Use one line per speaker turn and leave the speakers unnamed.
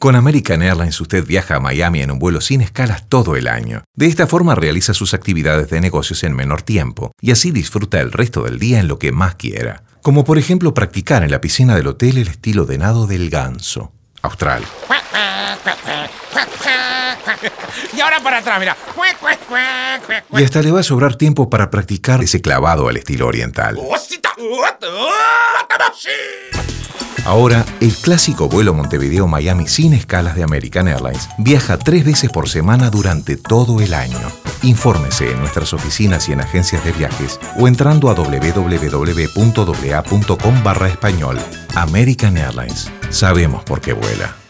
Con American Airlines usted viaja a Miami en un vuelo sin escalas todo el año. De esta forma realiza sus actividades de negocios en menor tiempo y así disfruta el resto del día en lo que más quiera. Como por ejemplo practicar en la piscina del hotel el estilo de nado del ganso austral.
Y ahora para atrás, mira.
Y hasta le va a sobrar tiempo para practicar ese clavado al estilo oriental. Ahora, el clásico vuelo Montevideo-Miami sin escalas de American Airlines viaja 3 veces por semana durante todo el año. Infórmese en nuestras oficinas y en agencias de viajes o entrando a www.aa.com/español. American Airlines. Sabemos por qué vuela.